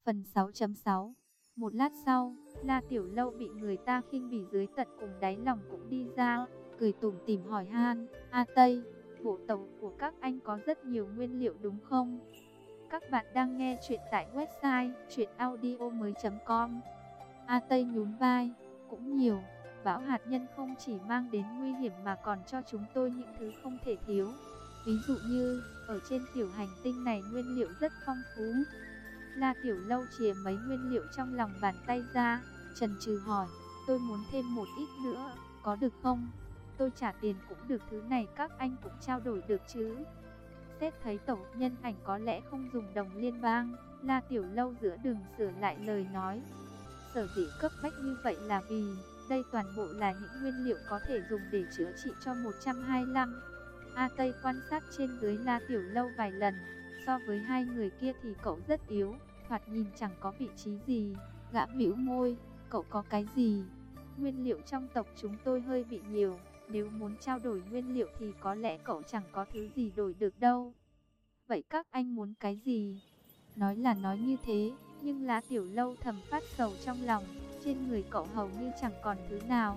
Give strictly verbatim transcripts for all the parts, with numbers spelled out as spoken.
Phần sáu chấm sáu. Một lát sau, La Tiểu Lâu bị người ta khinh bỉ dưới tận cùng đáy lòng cũng đi ra, cười tủm tỉm hỏi han: "A Tây, bộ tộc của các anh có rất nhiều nguyên liệu đúng không?" Các bạn đang nghe chuyện tại website truyện audio mới chấm com. A Tây nhún vai: "Cũng nhiều. Bão hạt nhân không chỉ mang đến nguy hiểm mà còn cho chúng tôi những thứ không thể thiếu. Ví dụ như, ở trên tiểu hành tinh này nguyên liệu rất phong phú." La Tiểu Lâu chìa mấy nguyên liệu trong lòng bàn tay ra, chần chừ hỏi: "Tôi muốn thêm một ít nữa, có được không? Tôi trả tiền cũng được, thứ này các anh cũng trao đổi được chứ?" Xét thấy tổ nhân ảnh có lẽ không dùng đồng liên bang, La Tiểu Lâu giữa đường sửa lại lời nói. Sở dĩ cấp bách như vậy là vì đây toàn bộ là những nguyên liệu có thể dùng để chữa trị cho một trăm hai mươi lăm. A Tây quan sát trên dưới La Tiểu Lâu vài lần. So với hai người kia thì cậu rất yếu, thoạt nhìn chẳng có vị trí gì. Gã bĩu môi: "Cậu có cái gì?" "Nguyên liệu trong tộc chúng tôi hơi bị nhiều, nếu muốn trao đổi nguyên liệu thì có lẽ cậu chẳng có thứ gì đổi được đâu." "Vậy các anh muốn cái gì?" Nói là nói như thế, nhưng La Tiểu Lâu thầm phát sầu trong lòng. Trên người cậu hầu như chẳng còn thứ nào,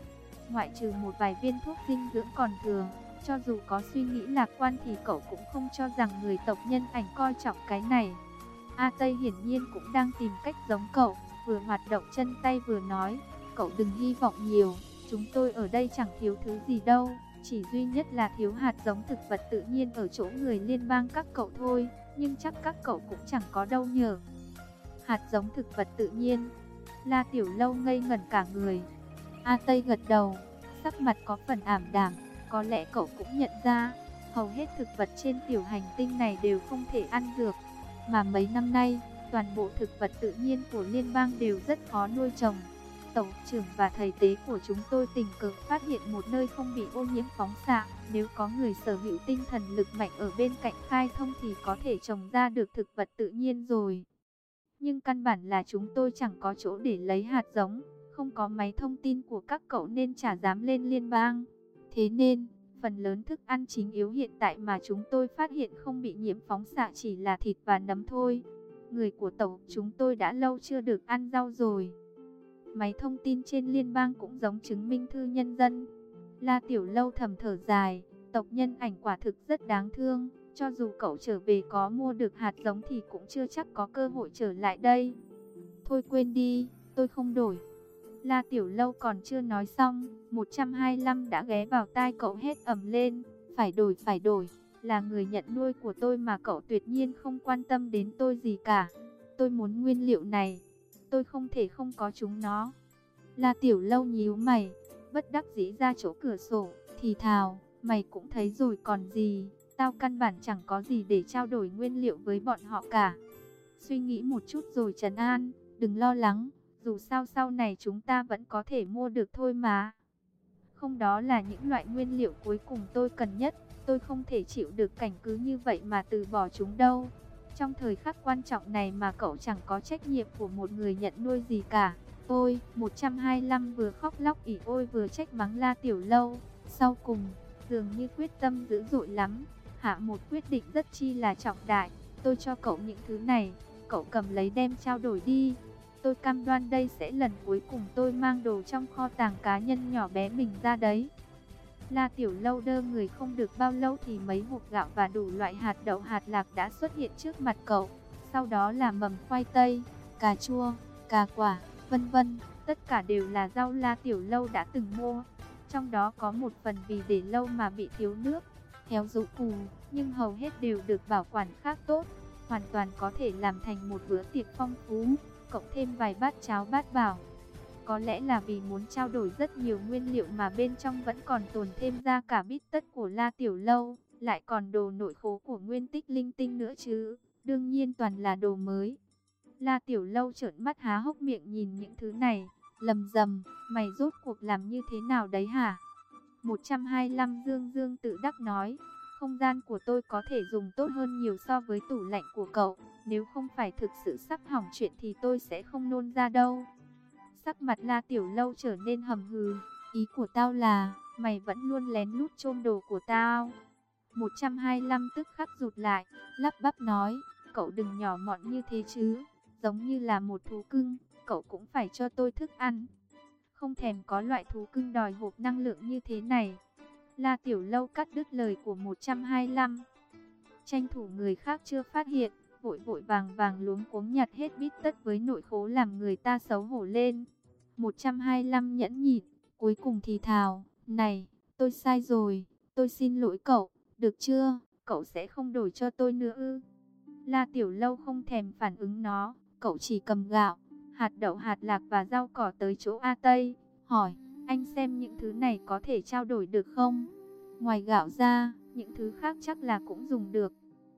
ngoại trừ một vài viên thuốc dinh dưỡng còn thừa. Cho dù có suy nghĩ lạc quan thì cậu cũng không cho rằng người tộc nhân ảnh coi trọng cái này. A Tây hiển nhiên cũng đang tìm cách giống cậu, vừa hoạt động chân tay vừa nói: "Cậu đừng hy vọng nhiều, chúng tôi ở đây chẳng thiếu thứ gì đâu, chỉ duy nhất là thiếu hạt giống thực vật tự nhiên ở chỗ người liên bang các cậu thôi, nhưng chắc các cậu cũng chẳng có đâu nhờ." "Hạt giống thực vật tự nhiên?" La Tiểu Lâu ngây ngẩn cả người. A Tây gật đầu, sắc mặt có phần ảm đạm. Có lẽ cậu cũng nhận ra, hầu hết thực vật trên tiểu hành tinh này đều không thể ăn được, mà mấy năm nay, toàn bộ thực vật tự nhiên của liên bang đều rất khó nuôi trồng. Tổng trưởng và thầy tế của chúng tôi tình cờ phát hiện một nơi không bị ô nhiễm phóng xạ. Nếu có người sở hữu tinh thần lực mạnh ở bên cạnh khai thông thì có thể trồng ra được thực vật tự nhiên rồi. Nhưng căn bản là chúng tôi chẳng có chỗ để lấy hạt giống, không có máy thông tin của các cậu nên chả dám lên liên bang. Thế nên, phần lớn thức ăn chính yếu hiện tại mà chúng tôi phát hiện không bị nhiễm phóng xạ chỉ là thịt và nấm thôi. Người của tộc chúng tôi đã lâu chưa được ăn rau rồi." Máy thông tin trên liên bang cũng giống chứng minh thư nhân dân. La Tiểu Lâu thầm thở dài, tộc nhân ảnh quả thực rất đáng thương. Cho dù cậu trở về có mua được hạt giống thì cũng chưa chắc có cơ hội trở lại đây. "Thôi quên đi, tôi không đổi." La Tiểu Lâu còn chưa nói xong, một trăm hai mươi lăm đã ghé vào tai cậu hét ầm lên: "Phải đổi, phải đổi, là người nhận nuôi của tôi mà cậu tuyệt nhiên không quan tâm đến tôi gì cả. Tôi muốn nguyên liệu này, tôi không thể không có chúng nó." La Tiểu Lâu nhíu mày, bất đắc dĩ ra chỗ cửa sổ, thì thào: "Mày cũng thấy rồi còn gì, tao căn bản chẳng có gì để trao đổi nguyên liệu với bọn họ cả. Suy nghĩ một chút rồi trấn an, đừng lo lắng. Dù sao sau này chúng ta vẫn có thể mua được thôi mà. Không, đó là những loại nguyên liệu cuối cùng tôi cần nhất. Tôi không thể chịu được cảnh cứ như vậy mà từ bỏ chúng đâu. Trong thời khắc quan trọng này mà cậu chẳng có trách nhiệm của một người nhận nuôi gì cả." Ôi, một trăm hai mươi lăm vừa khóc lóc ỉ ôi vừa trách mắng La Tiểu Lâu. Sau cùng, dường như quyết tâm dữ dội lắm, hạ một quyết định rất chi là trọng đại: "Tôi cho cậu những thứ này, cậu cầm lấy đem trao đổi đi. Tôi cam đoan đây sẽ lần cuối cùng tôi mang đồ trong kho tàng cá nhân nhỏ bé mình ra đấy." La Tiểu Lâu đơ người không được bao lâu thì mấy hộp gạo và đủ loại hạt đậu hạt lạc đã xuất hiện trước mặt cậu. Sau đó là mầm khoai tây, cà chua, cà quả, vân vân. Tất cả đều là rau La Tiểu Lâu đã từng mua. Trong đó có một phần vì để lâu mà bị thiếu nước, héo rũ cù, nhưng hầu hết đều được bảo quản khá tốt, hoàn toàn có thể làm thành một bữa tiệc phong phú, cộng thêm vài bát cháo bát bảo. Có lẽ là vì muốn trao đổi rất nhiều nguyên liệu mà bên trong vẫn còn tồn thêm ra cả bít tất của La Tiểu Lâu, lại còn đồ nội khố của Nguyên Tích linh tinh nữa chứ, đương nhiên toàn là đồ mới. La Tiểu Lâu trợn mắt há hốc miệng nhìn những thứ này, lầm rầm: "Mày rốt cuộc làm như thế nào đấy hả?" một trăm hai mươi lăm dương dương tự đắc nói: "Không gian của tôi có thể dùng tốt hơn nhiều so với tủ lạnh của cậu. Nếu không phải thực sự sắp hỏng chuyện thì tôi sẽ không nôn ra đâu." Sắc mặt La Tiểu Lâu trở nên hầm hừ: "Ý của tao là, mày vẫn luôn lén lút chôm đồ của tao." một trăm hai mươi lăm tức khắc rụt lại, lắp bắp nói: "Cậu đừng nhỏ mọn như thế chứ. giống như là một thú cưng, cậu cũng phải cho tôi thức ăn. Không thèm có loại thú cưng đòi hộp năng lượng như thế này. La Tiểu Lâu cắt đứt lời của một trăm hai mươi lăm. Tranh thủ người khác chưa phát hiện, vội vội vàng vàng luống cuống nhặt hết bít tất với nội khố làm người ta xấu hổ lên. một trăm hai mươi lăm nhẫn nhịn, cuối cùng thì thào, này, tôi sai rồi, tôi xin lỗi cậu, được chưa, cậu sẽ không đổi cho tôi nữa ư? La Tiểu Lâu không thèm phản ứng nó, cậu chỉ cầm gạo, hạt đậu, hạt lạc và rau cỏ tới chỗ A Tây, hỏi, anh xem những thứ này có thể trao đổi được không? Ngoài gạo ra, những thứ khác chắc là cũng dùng được.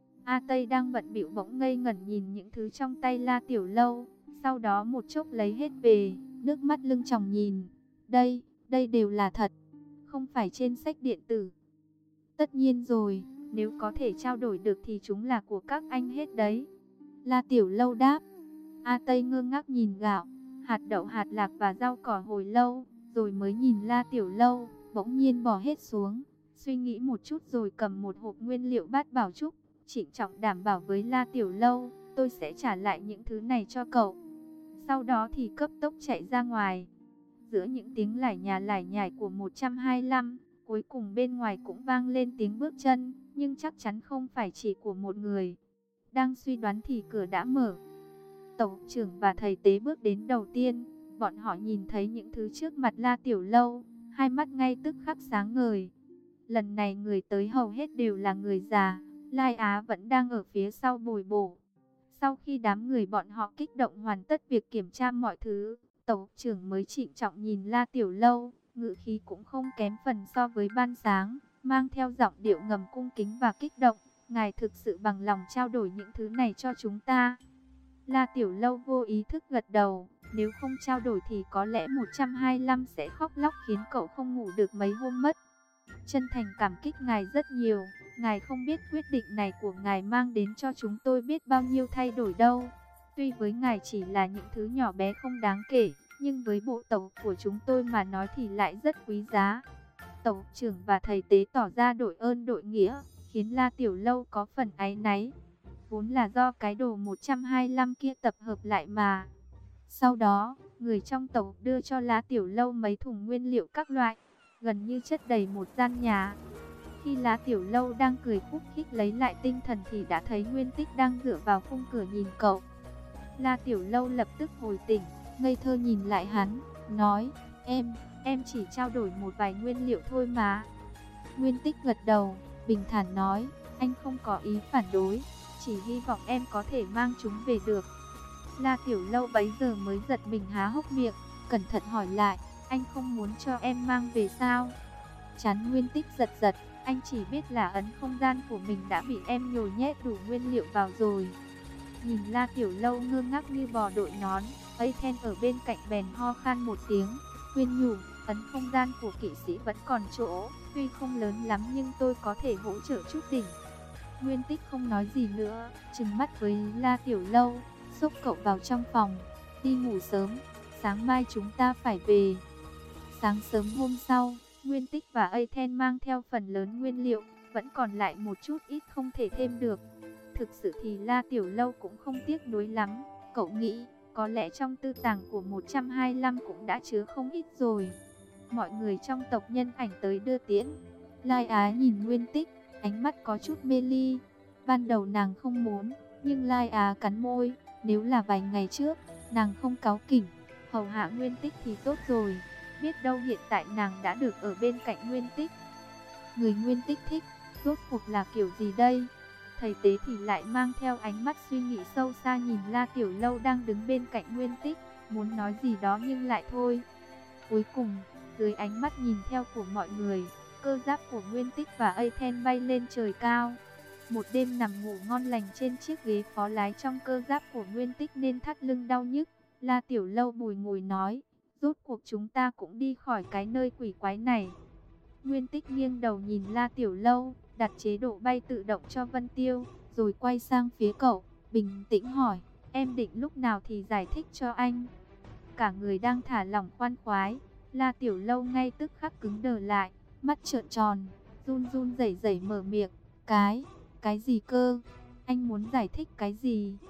A Tây đang bận bịu bỗng ngây ngẩn nhìn những thứ trong tay La Tiểu Lâu, sau đó một chốc lấy hết về, nước mắt lưng tròng nhìn. Đây, đây đều là thật, không phải trên sách điện tử. Tất nhiên rồi, nếu có thể trao đổi được thì chúng là của các anh hết đấy. La Tiểu Lâu đáp. A Tây ngơ ngác nhìn gạo, hạt đậu, hạt lạc và rau cỏ hồi lâu, rồi mới nhìn La Tiểu Lâu, bỗng nhiên bỏ hết xuống, suy nghĩ một chút rồi cầm một hộp nguyên liệu bát bảo trúc, trịnh trọng đảm bảo với La Tiểu Lâu, tôi sẽ trả lại những thứ này cho cậu. Sau đó thì cấp tốc chạy ra ngoài. Giữa những tiếng lải nhà lải nhải của một trăm hai mươi lăm, cuối cùng bên ngoài cũng vang lên tiếng bước chân, nhưng chắc chắn không phải chỉ của một người. Đang suy đoán thì cửa đã mở. Tổng trưởng và thầy tế bước đến đầu tiên, bọn họ nhìn thấy những thứ trước mặt La Tiểu Lâu, hai mắt ngay tức khắc sáng ngời. Lần này người tới hầu hết đều là người già, Lai Á vẫn đang ở phía sau bồi bổ. Sau khi đám người bọn họ kích động hoàn tất việc kiểm tra mọi thứ, Tổng trưởng mới trịnh trọng nhìn La Tiểu Lâu, ngữ khí cũng không kém phần so với ban sáng, mang theo giọng điệu ngầm cung kính và kích động. Ngài thực sự bằng lòng trao đổi những thứ này cho chúng ta? La Tiểu Lâu vô ý thức gật đầu, nếu không trao đổi thì có lẽ một trăm hai mươi lăm sẽ khóc lóc khiến cậu không ngủ được mấy hôm mất. Chân thành cảm kích ngài rất nhiều, ngài không biết quyết định này của ngài mang đến cho chúng tôi biết bao nhiêu thay đổi đâu. Tuy với ngài chỉ là những thứ nhỏ bé không đáng kể, nhưng với bộ tộc của chúng tôi mà nói thì lại rất quý giá. Tổng trưởng và thầy tế tỏ ra đội ơn đội nghĩa, khiến La Tiểu Lâu có phần áy náy. Vốn là do cái đồ một trăm hai mươi lăm kia tập hợp lại mà. Sau đó, người trong tộc đưa cho La Tiểu Lâu mấy thùng nguyên liệu các loại, gần như chất đầy một gian nhà. Khi La Tiểu Lâu đang cười khúc khích lấy lại tinh thần thì đã thấy Nguyên Tích đang dựa vào khung cửa nhìn cậu. La Tiểu Lâu lập tức hồi tỉnh, ngây thơ nhìn lại hắn, nói, em, em chỉ trao đổi một vài nguyên liệu thôi mà. Nguyên Tích gật đầu, bình thản nói, anh không có ý phản đối, chỉ hy vọng em có thể mang chúng về được. La Tiểu Lâu bấy giờ mới giật mình há hốc miệng, cẩn thận hỏi lại, anh không muốn cho em mang về sao? Chán Nguyên Tích giật giật, anh chỉ biết là ấn không gian của mình đã bị em nhồi nhét đủ nguyên liệu vào rồi. Nhìn La Tiểu Lâu ngơ ngác như bò đội nón, Aiden ở bên cạnh bèn ho khan một tiếng, khuyên nhủ, ấn không gian của kỵ sĩ vẫn còn chỗ, tuy không lớn lắm nhưng tôi có thể hỗ trợ chút đỉnh. Nguyên Tích không nói gì nữa, trừng mắt với La Tiểu Lâu, xốc cậu vào trong phòng, đi ngủ sớm, sáng mai chúng ta phải về. Sáng sớm hôm sau, Nguyên Tích và Aiden mang theo phần lớn nguyên liệu, vẫn còn lại một chút ít không thể thêm được. Thực sự thì La Tiểu Lâu cũng không tiếc nuối lắm, cậu nghĩ, có lẽ trong tư tàng của một trăm hai mươi lăm cũng đã chứa không ít rồi. Mọi người trong tộc Nhân Ảnh tới đưa tiễn. Lai Á nhìn Nguyên Tích, ánh mắt có chút mê ly. Ban đầu nàng không muốn, nhưng Lai Á cắn môi, nếu là vài ngày trước, nàng không cáu kỉnh, hầu hạ Nguyên Tích thì tốt rồi. Biết đâu hiện tại nàng đã được ở bên cạnh Nguyên Tích. Người Nguyên Tích thích, rốt cuộc là kiểu gì đây? Thầy tế thì lại mang theo ánh mắt suy nghĩ sâu xa nhìn La Tiểu Lâu đang đứng bên cạnh Nguyên Tích, muốn nói gì đó nhưng lại thôi. Cuối cùng, dưới ánh mắt nhìn theo của mọi người, cơ giáp của Nguyên Tích và Aiden bay lên trời cao. Một đêm nằm ngủ ngon lành trên chiếc ghế phó lái trong cơ giáp của Nguyên Tích nên thắt lưng đau nhức. La Tiểu Lâu bùi ngùi nói, rốt cuộc chúng ta cũng đi khỏi cái nơi quỷ quái này. Nguyên Tích nghiêng đầu nhìn La Tiểu Lâu, đặt chế độ bay tự động cho Vân Tiêu, rồi quay sang phía cậu, bình tĩnh hỏi, em định lúc nào thì giải thích cho anh. Cả người đang thả lỏng khoan khoái, La Tiểu Lâu ngay tức khắc cứng đờ lại, mắt trợn tròn, run run rẩy rẩy mở miệng, cái, cái gì cơ, anh muốn giải thích cái gì?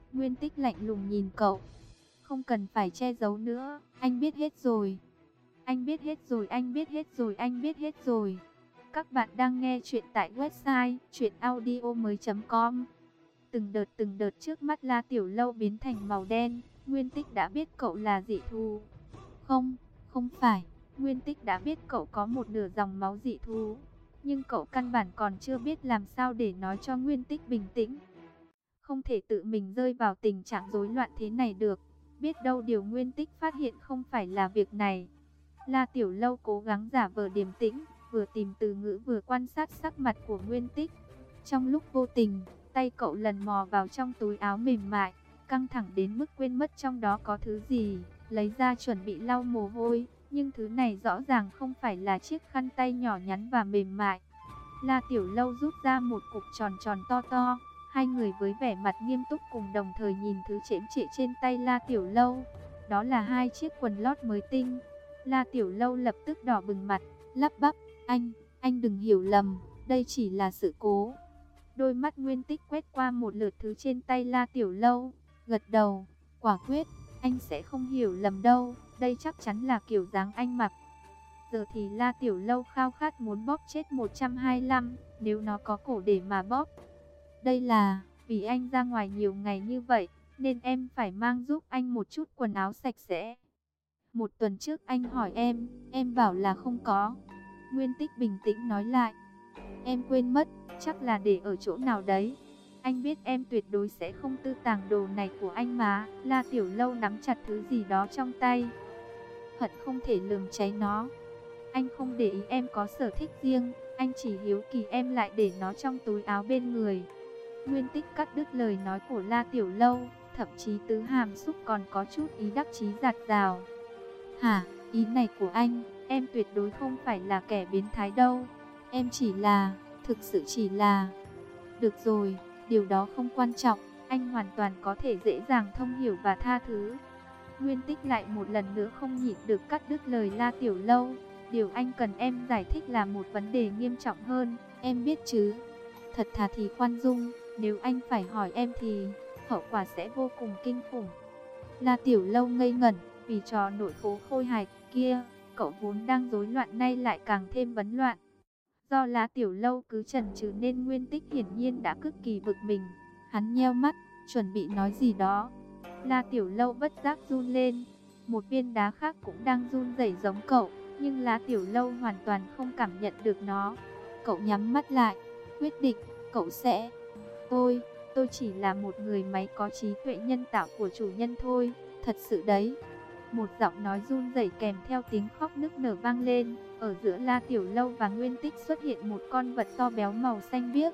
Nguyên Tích lạnh lùng nhìn cậu. Không cần phải che giấu nữa, anh biết hết rồi. Anh biết hết rồi, anh biết hết rồi, anh biết hết rồi. Các bạn đang nghe chuyện tại website truyện audio mới chấm com. Từng đợt từng đợt trước mắt La Tiểu Lâu biến thành màu đen. Nguyên Tích đã biết cậu là dị thú. Không, không phải. Nguyên Tích đã biết cậu có một nửa dòng máu dị thú. Nhưng cậu căn bản còn chưa biết làm sao để nói cho Nguyên Tích bình tĩnh. Không thể tự mình rơi vào tình trạng rối loạn thế này được. Biết đâu điều Nguyên Tích phát hiện không phải là việc này. La Tiểu Lâu cố gắng giả vờ điềm tĩnh, vừa tìm từ ngữ vừa quan sát sắc mặt của Nguyên Tích. Trong lúc vô tình, tay cậu lần mò vào trong túi áo mềm mại, căng thẳng đến mức quên mất trong đó có thứ gì, lấy ra chuẩn bị lau mồ hôi, nhưng thứ này rõ ràng không phải là chiếc khăn tay nhỏ nhắn và mềm mại. La Tiểu Lâu rút ra một cục tròn tròn to to, hai người với vẻ mặt nghiêm túc cùng đồng thời nhìn thứ chễm chệ trên tay La Tiểu Lâu. Đó là hai chiếc quần lót mới tinh. La Tiểu Lâu lập tức đỏ bừng mặt, lắp bắp, anh, anh đừng hiểu lầm, đây chỉ là sự cố. Đôi mắt Nguyên Tích quét qua một lượt thứ trên tay La Tiểu Lâu, gật đầu, quả quyết, anh sẽ không hiểu lầm đâu, đây chắc chắn là kiểu dáng anh mặc. Giờ thì La Tiểu Lâu khao khát muốn bóp chết một trăm hai mươi lăm, nếu nó có cổ để mà bóp. Đây là, vì anh ra ngoài nhiều ngày như vậy, nên em phải mang giúp anh một chút quần áo sạch sẽ. Một tuần trước anh hỏi em, em bảo là không có. Nguyên Tích bình tĩnh nói lại. Em quên mất, chắc là để ở chỗ nào đấy. Anh biết em tuyệt đối sẽ không tư tàng đồ này của anh mà. La Tiểu Lâu nắm chặt thứ gì đó trong tay, hận không thể lườm cháy nó. Anh không để ý em có sở thích riêng, anh chỉ hiếu kỳ em lại để nó trong túi áo bên người. Nguyên Tích cắt đứt lời nói của La Tiểu Lâu, thậm chí tứ hàm xúc còn có chút ý đắc chí giạt rào. Hả, ý này của anh, em tuyệt đối không phải là kẻ biến thái đâu. Em chỉ là, thực sự chỉ là... Được rồi, điều đó không quan trọng, anh hoàn toàn có thể dễ dàng thông hiểu và tha thứ. Nguyên Tích lại một lần nữa không nhịn được cắt đứt lời La Tiểu Lâu. Điều anh cần em giải thích là một vấn đề nghiêm trọng hơn, em biết chứ. Thật thà thì khoan dung, nếu anh phải hỏi em thì hậu quả sẽ vô cùng kinh khủng. La Tiểu Lâu ngây ngẩn, vì trò nội phố khôi hài kia, cậu vốn đang rối loạn nay lại càng thêm bấn loạn. Do La Tiểu Lâu cứ chần chừ nên Nguyên Tích hiển nhiên đã cực kỳ bực mình. Hắn nheo mắt, chuẩn bị nói gì đó. La Tiểu Lâu bất giác run lên. Một viên đá khác cũng đang run rẩy giống cậu, nhưng La Tiểu Lâu hoàn toàn không cảm nhận được nó. Cậu nhắm mắt lại, quyết định, cậu sẽ... Tôi, tôi chỉ là một người máy có trí tuệ nhân tạo của chủ nhân thôi, thật sự đấy. Một giọng nói run rẩy kèm theo tiếng khóc nức nở vang lên. Ở giữa La Tiểu Lâu và Nguyên Tích xuất hiện một con vật to béo màu xanh biếc.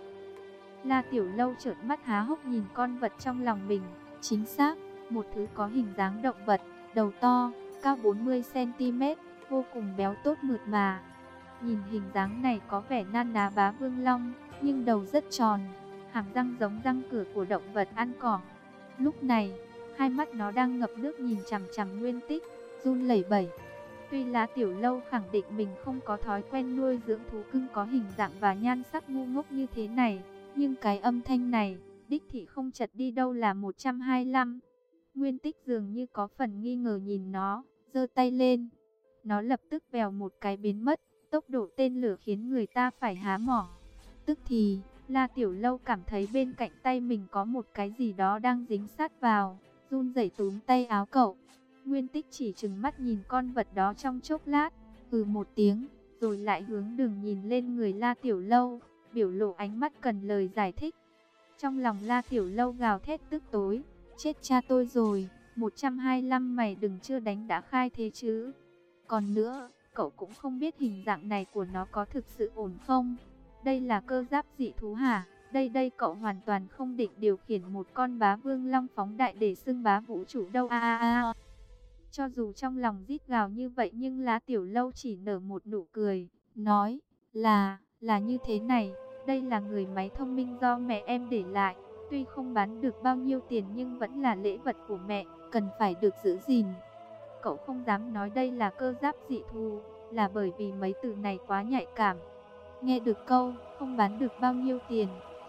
La Tiểu Lâu trợn mắt há hốc nhìn con vật trong lòng mình. Chính xác, một thứ có hình dáng động vật, đầu to, cao bốn mươi xăng ti mét, vô cùng béo tốt mượt mà. Nhìn hình dáng này có vẻ nan ná bá vương long, nhưng đầu rất tròn, hàm răng giống răng cửa của động vật ăn cỏ. Lúc này, hai mắt nó đang ngập nước nhìn chằm chằm Nguyên Tích, run lẩy bẩy. Tuy La Tiểu Lâu khẳng định mình không có thói quen nuôi dưỡng thú cưng có hình dạng và nhan sắc ngu ngốc như thế này, nhưng cái âm thanh này, đích thị không chật đi đâu là một trăm hai mươi lăm. Nguyên Tích dường như có phần nghi ngờ nhìn nó, giơ tay lên. Nó lập tức vèo một cái biến mất, tốc độ tên lửa khiến người ta phải há mỏ. Tức thì, La Tiểu Lâu cảm thấy bên cạnh tay mình có một cái gì đó đang dính sát vào, run rẩy túm tay áo cậu. Nguyên Tích chỉ trừng mắt nhìn con vật đó trong chốc lát, hừ một tiếng, rồi lại hướng đường nhìn lên người La Tiểu Lâu, biểu lộ ánh mắt cần lời giải thích. Trong lòng La Tiểu Lâu gào thét tức tối, chết cha tôi rồi, một trăm hai mươi lăm mày đừng chưa đánh đã khai thế chứ. Còn nữa, cậu cũng không biết hình dạng này của nó có thực sự ổn không? Đây là cơ giáp dị thú hả? Đây đây cậu hoàn toàn không định điều khiển một con bá vương long phóng đại để xưng bá vũ trụ đâu a a a. Cho dù trong lòng rít gào như vậy nhưng La Tiểu Lâu chỉ nở một nụ cười, nói là, là như thế này, đây là người máy thông minh do mẹ em để lại, tuy không bán được bao nhiêu tiền nhưng vẫn là lễ vật của mẹ, cần phải được giữ gìn. Cậu không dám nói đây là cơ giáp dị thú, là bởi vì mấy từ này quá nhạy cảm. Nghe được câu, không bán được bao nhiêu tiền,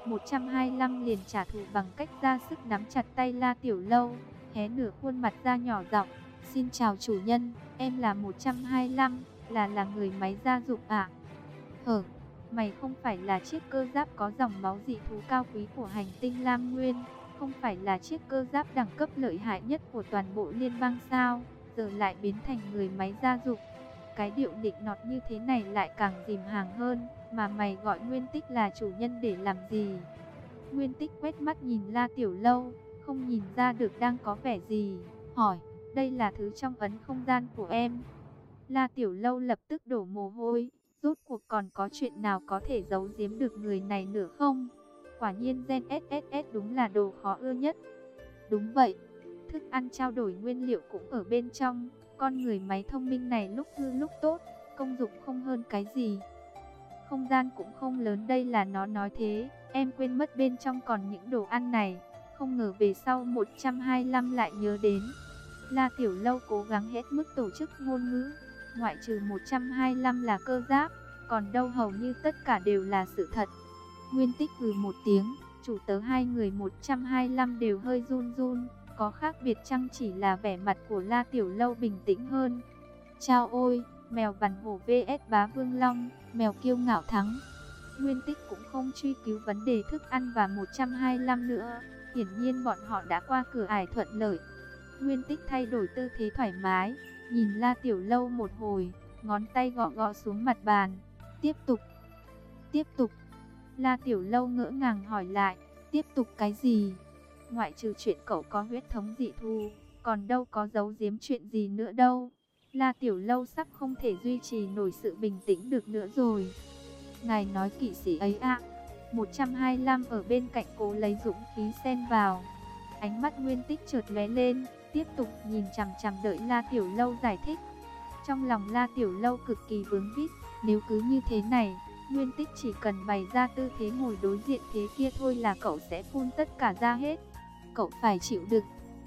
một trăm hai mươi lăm liền trả thù bằng cách ra sức nắm chặt tay La Tiểu Lâu, hé nửa khuôn mặt ra nhỏ giọng, "Xin chào chủ nhân, em là một trăm hai mươi lăm, là là người máy gia dụng ạ." "Hở, mày không phải là chiếc cơ giáp có dòng máu dị thú cao quý của hành tinh Lam Nguyên, không phải là chiếc cơ giáp đẳng cấp lợi hại nhất của toàn bộ liên bang sao, giờ lại biến thành người máy gia dụng?" Cái điệu nịnh nọt như thế này lại càng dìm hàng hơn, "Mà mày gọi Nguyên Tích là chủ nhân để làm gì?" Nguyên Tích quét mắt nhìn La Tiểu Lâu, không nhìn ra được đang có vẻ gì, hỏi, "Đây là thứ trong ấn không gian của em." La Tiểu Lâu lập tức đổ mồ hôi, rốt cuộc còn có chuyện nào có thể giấu giếm được người này nữa không? Quả nhiên gen ét ét ét đúng là đồ khó ưa nhất. Đúng vậy, thức ăn trao đổi nguyên liệu cũng ở bên trong. Con người máy thông minh này lúc hư lúc tốt, công dụng không hơn cái gì. Không gian cũng không lớn, đây là nó nói thế. Em quên mất bên trong còn những đồ ăn này. Không ngờ về sau một trăm hai mươi lăm lại nhớ đến. La Tiểu Lâu cố gắng hết mức tổ chức ngôn ngữ. Ngoại trừ một trăm hai mươi lăm là cơ giáp, còn đâu hầu như tất cả đều là sự thật. Nguyên Tích hừ một tiếng, chủ tớ hai người một trăm hai mươi lăm đều hơi run run. Có khác biệt chăng chỉ là vẻ mặt của La Tiểu Lâu bình tĩnh hơn. Chao ôi, mèo vằn hổ vs bá vương long, mèo kiêu ngạo thắng. Nguyên Tích cũng không truy cứu vấn đề thức ăn và một trăm hai mươi lăm nữa. Hiển nhiên bọn họ đã qua cửa ải thuận lợi. Nguyên Tích thay đổi tư thế thoải mái, nhìn La Tiểu Lâu một hồi, ngón tay gõ gõ xuống mặt bàn. Tiếp tục, tiếp tục. La Tiểu Lâu ngỡ ngàng hỏi lại, tiếp tục cái gì? Ngoại trừ chuyện cậu có huyết thống dị thù, còn đâu có giấu giếm chuyện gì nữa đâu. La Tiểu Lâu sắp không thể duy trì nổi sự bình tĩnh được nữa rồi. Ngài nói kỵ sĩ ấy ạ. một trăm hai mươi lăm ở bên cạnh cố lấy dũng khí xen vào. Ánh mắt Nguyên Tích chợt lóe lên, tiếp tục nhìn chằm chằm đợi La Tiểu Lâu giải thích. Trong lòng La Tiểu Lâu cực kỳ vướng víu, nếu cứ như thế này, Nguyên Tích chỉ cần bày ra tư thế ngồi đối diện thế kia thôi là cậu sẽ phun tất cả ra hết. Cậu phải chịu đựng.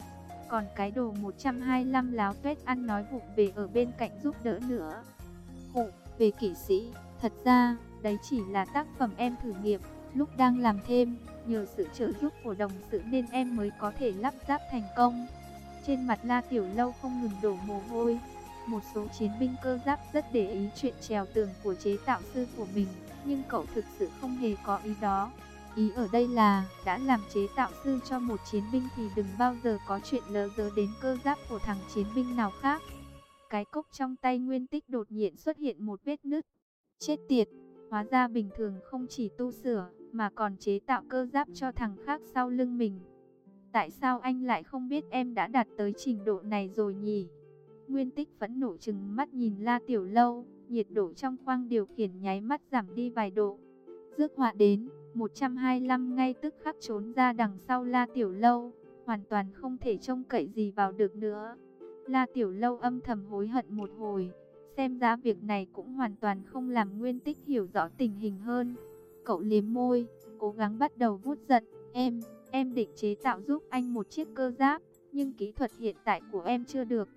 Còn cái đồ một trăm hai mươi lăm láo tuét ăn nói vụng về ở bên cạnh giúp đỡ nữa. Khổ, về kỵ sĩ, thật ra, đấy chỉ là tác phẩm em thử nghiệm, lúc đang làm thêm, nhờ sự trợ giúp của đồng sự nên em mới có thể lắp ráp thành công. Trên mặt La Tiểu Lâu không ngừng đổ mồ hôi. Một số chiến binh cơ giáp rất để ý chuyện trèo tường của chế tạo sư của mình, nhưng cậu thực sự không hề có ý đó. Ý ở đây là, đã làm chế tạo sư cho một chiến binh thì đừng bao giờ có chuyện lỡ dớ đến cơ giáp của thằng chiến binh nào khác. Cái cốc trong tay Nguyên Tích đột nhiên xuất hiện một vết nứt. Chết tiệt, hóa ra bình thường không chỉ tu sửa, mà còn chế tạo cơ giáp cho thằng khác sau lưng mình. Tại sao anh lại không biết em đã đạt tới trình độ này rồi nhỉ? Nguyên Tích phẫn nộ trừng mắt nhìn La Tiểu Lâu, nhiệt độ trong khoang điều khiển nháy mắt giảm đi vài độ. Rước họa đến, một trăm hai mươi lăm ngay tức khắc trốn ra đằng sau La Tiểu Lâu, hoàn toàn không thể trông cậy gì vào được nữa. La Tiểu Lâu âm thầm hối hận một hồi, xem ra việc này cũng hoàn toàn không làm Nguyên Tích hiểu rõ tình hình hơn. Cậu liếm môi, cố gắng bắt đầu vuốt giận, em, em định chế tạo giúp anh một chiếc cơ giáp, nhưng kỹ thuật hiện tại của em chưa được.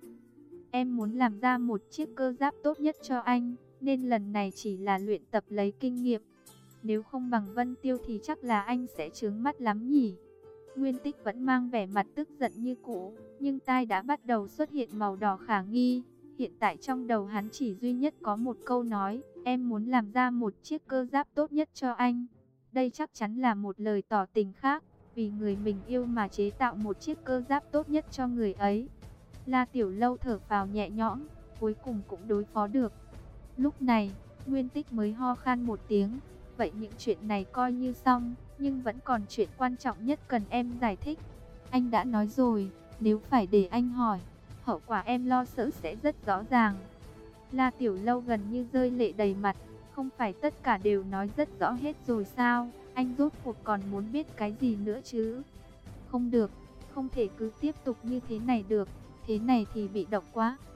Em muốn làm ra một chiếc cơ giáp tốt nhất cho anh, nên lần này chỉ là luyện tập lấy kinh nghiệm. Nếu không bằng Vân Tiêu thì chắc là anh sẽ trướng mắt lắm nhỉ. Nguyên Tích vẫn mang vẻ mặt tức giận như cũ, nhưng tai đã bắt đầu xuất hiện màu đỏ khả nghi. Hiện tại trong đầu hắn chỉ duy nhất có một câu nói, em muốn làm ra một chiếc cơ giáp tốt nhất cho anh. Đây chắc chắn là một lời tỏ tình khác, vì người mình yêu mà chế tạo một chiếc cơ giáp tốt nhất cho người ấy. La Tiểu Lâu thở phào nhẹ nhõm, cuối cùng cũng đối phó được. Lúc này, Nguyên Tích mới ho khan một tiếng. Vậy những chuyện này coi như xong, nhưng vẫn còn chuyện quan trọng nhất cần em giải thích. Anh đã nói rồi, nếu phải để anh hỏi, hậu quả em lo sợ sẽ rất rõ ràng. La Tiểu Lâu gần như rơi lệ đầy mặt, không phải tất cả đều nói rất rõ hết rồi sao, anh rốt cuộc còn muốn biết cái gì nữa chứ? Không được, không thể cứ tiếp tục như thế này được, thế này thì bị động quá.